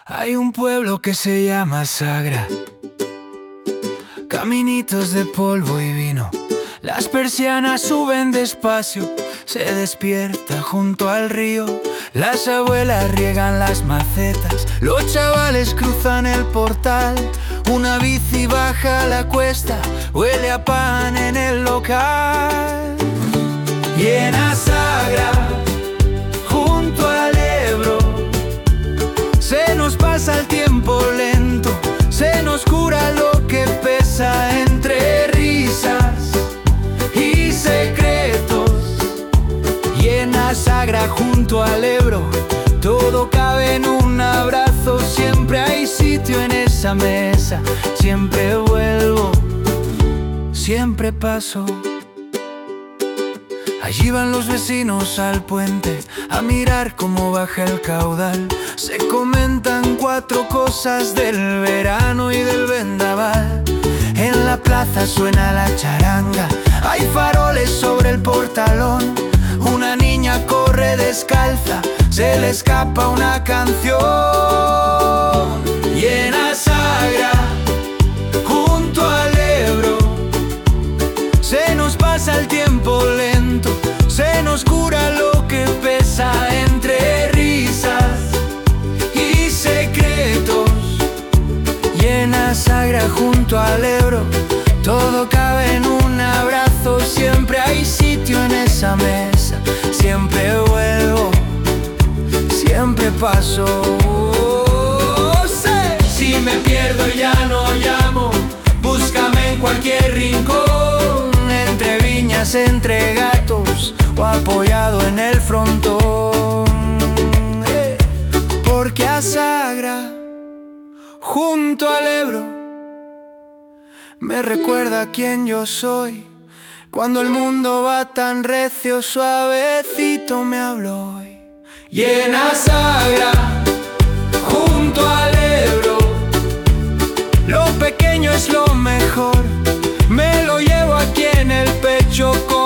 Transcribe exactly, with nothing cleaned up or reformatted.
Hay un pueblo que se llama Sagra, caminitos de polvo y vino. Las persianas suben despacio, se despierta junto al río. Las abuelas riegan las macetas, los chavales cruzan el portal. Una bici baja la cuesta, huele a pan en el local. Y en Sagra, junto al Ebro, se nos pasa el tiempo lento, se nos cura lo que pesa entre risas y secretos. Y en Sagra, junto al Ebro, todo cabe en un abrazo. Siempre hay sitio en esa mesa, siempre vuelvo, siempre paso. Allí van los vecinos al puente a mirar cómo baja el caudal. Se comentan cuatro cosas del verano y del vendaval. En la plaza suena la charanga, hay faroles sobre el portalón. Una niña corre descalza, se le escapa una canción. Y en Sagra, junto al Ebro, se nos pasa el tiempo lento, se nos cura lo que pesa entre risas y secretos. Y en Sagra, junto al Ebro, todo cabe en un abrazo. Siempre hay sitio en esa mesa, siempre vuelvo, siempre paso. Si me pierdo ya no llamo, búscame en cualquier rincón, entre viñas, entre gatos o apoyado en el frontón. eh, Porque a Sagra, junto al Ebro, me recuerda quién yo soy. Cuando el mundo va tan recio, suavecito me habló hoy. Y en Sagra, junto al Ebro, lo pequeño es lo mejor. Me lo llevo aquí en el pecho con